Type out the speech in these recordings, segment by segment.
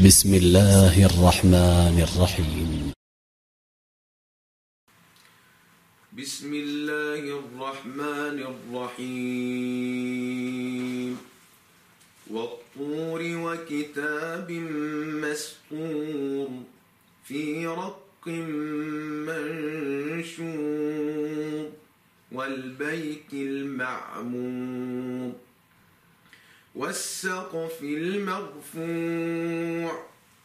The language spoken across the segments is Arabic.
بسم الله الرحمن الرحيم. بسم الله الرحمن الرحيم. والطور وكتاب مسطور في رق منشور والبيت المعمور والسقف المرفوع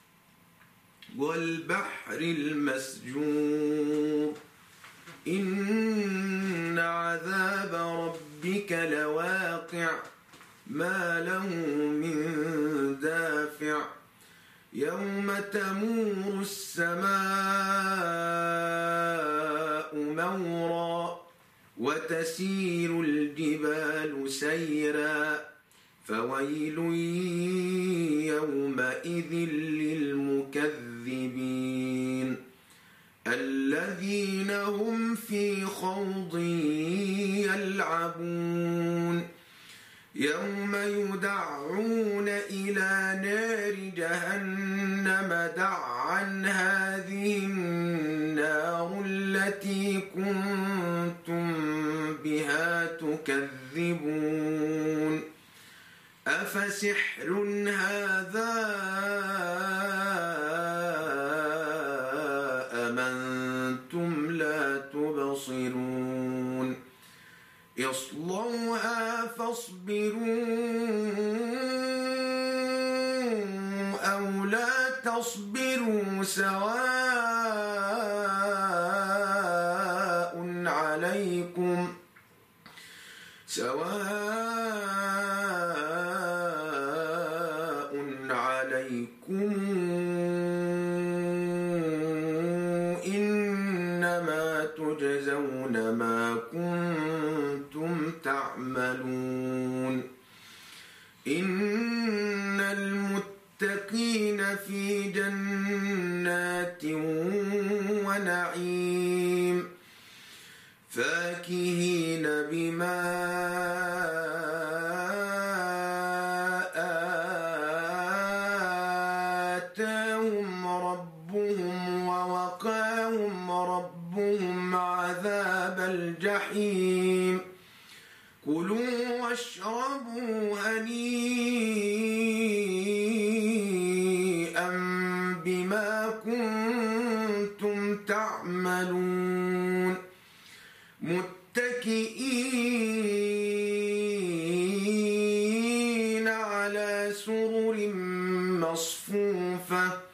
والبحر المسجور إن عذاب ربك لواقع ما له من دافع يوم تمور السماء مورا وتسير الجبال سيرا فويل يومئذ للمكذبين الذين هم في خوض يلعبون يوم يدعون إلى نار جهنم دعا هذه النار التي كنتم بها تكذبون أفسحر هذا أم أنتم لا تبصرون اصلوها فاصبروا أو لا تصبروا سواء عليكم إنما تجزون ما كنتم تعملون إن المتقين في جنات ونعيم فاكهين بما آتاهم ربهم ووقاهم ربهم عذاب الجحيم كلوا واشربوا هنيئا بما كنتم تعملون متكئين على سرر مصفوفة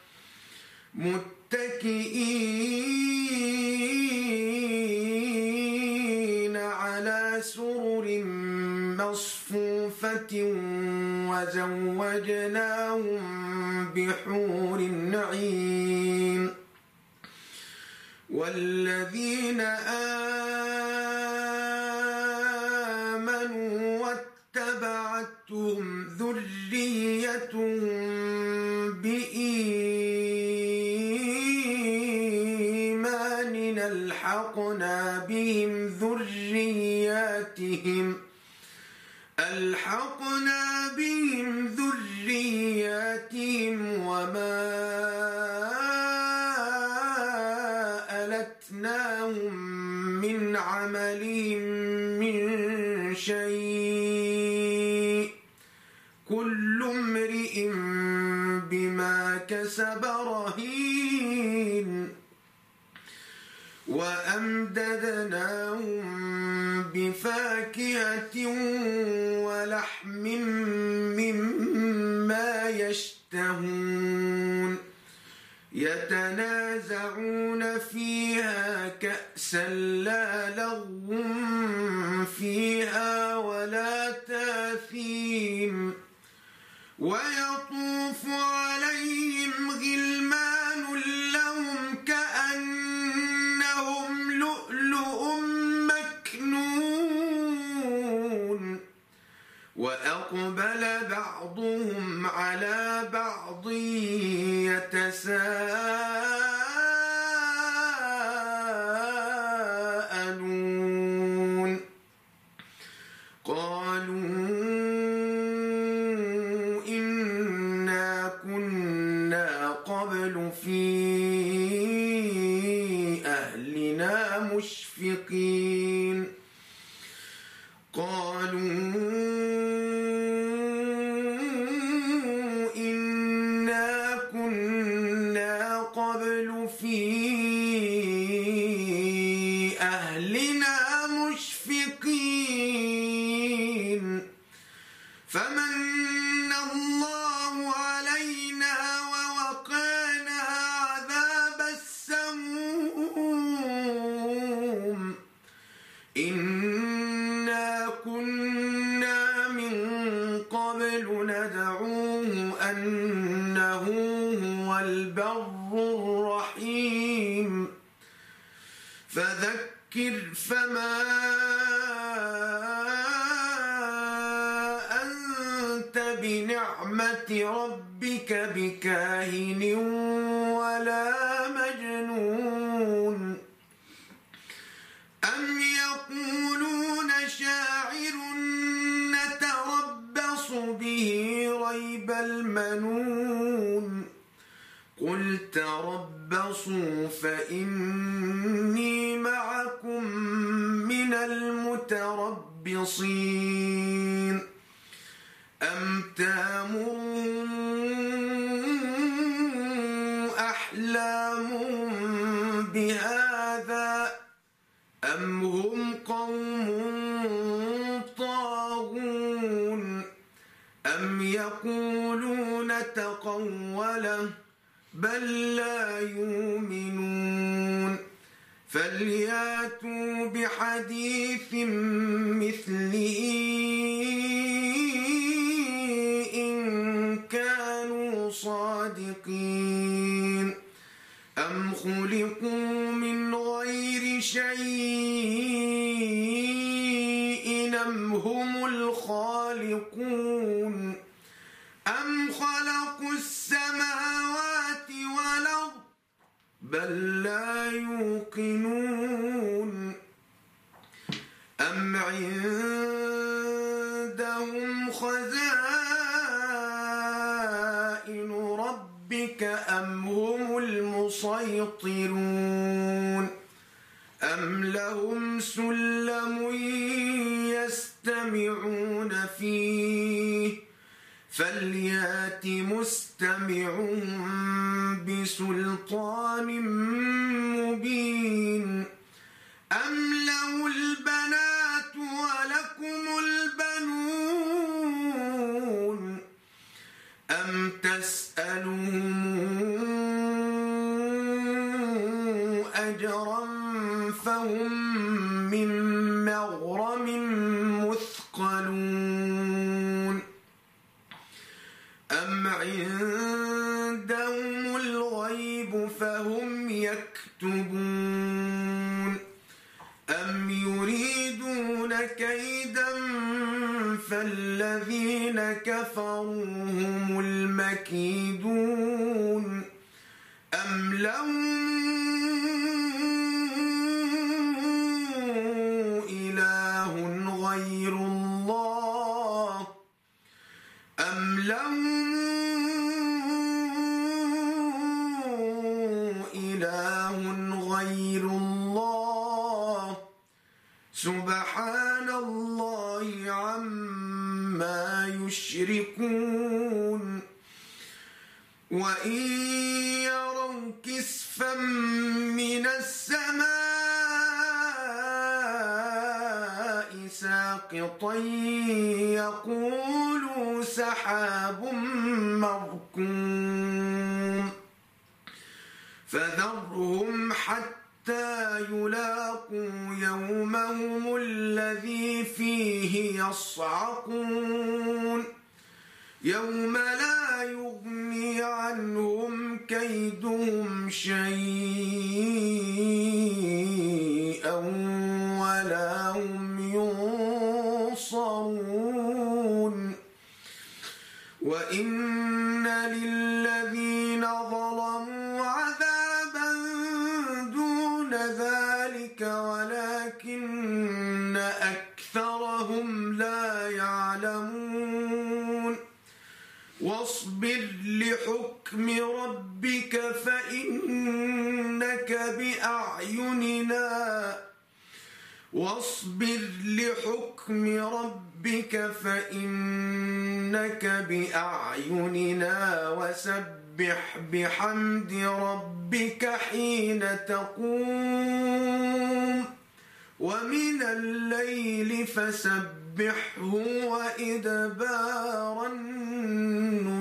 وزوجناهم بحور عين والذين آمنوا واتبعتهم ذريتهم بإيمان ألحقنا بهم ذرياتهم وما ألتناهم من عملهم من شيء كل امرئ بما كسب رهين وأمددناهم بفاكهة ولحم مما يشتهون يتنازعون فيها كأسا لا لغو فيها ولا تاثيم ويطوف عليهم غلمان لهم كأنهم لؤلؤ مكنون وأقبل بعضهم على بعض يتساءلون قالوا إنا كنا قبل في أهلنا مشفقين قالوا إنا كنا قبل في أهلنا مشفقين فمن الله علينا ووقانا عذاب السموم إنا كنا من قبل ندعوه أنه هو البر الرحيم فذكر فما أنت بنعمة ربك بكاهن ولا مجنون أم يقولون شاعر نتربص به ريب المنون قل تربصوا فإني معكم من المتربصين أم تأمرهم أحلامهم بهذا أم هم قوم طاغون أم يقولون تقوله بل لا يؤمنون فلياتوا بحديث مثله إن كانوا صادقين أم خلقوا من غير شيء أم هم الخالقون أم خلقوا السماوات والأرض بل لا يوقنون أم عندهم خزائن ربك أم هم المسيطرون أم لهم سلم يستمعون فيه فليات مستمعهم بسلطان مبين أم له البنات ولكم البنون أم تسألهم أجرا فهم من مغرم مثقلون أم عندهم الغيب فهم يكتبون أم يريدون كيدا فالذين كفروا هم المكيدون أم لهم إله غير الله أم لهم إله غير الله سبحان الله عما يشركون وإن يروا كسفا من السماء ساقطا يقولوا سحاب مركوم فذرهم حتى يلاقوا يومهم الذي فيه يصعقون يوم لا يغني عنهم كيدهم شيئا ولا هم ينصرون وإن للذين ظلموا عذابا دون ذلك ولكن أكثرهم لا يعلمون واصبر لحكم ربك فإنك بأعيننا واصبر لحكم ربك فإنك بأعيننا وسبح بحمد ربك حين تقوم ومن الليل فسبحه وإدبار النجوم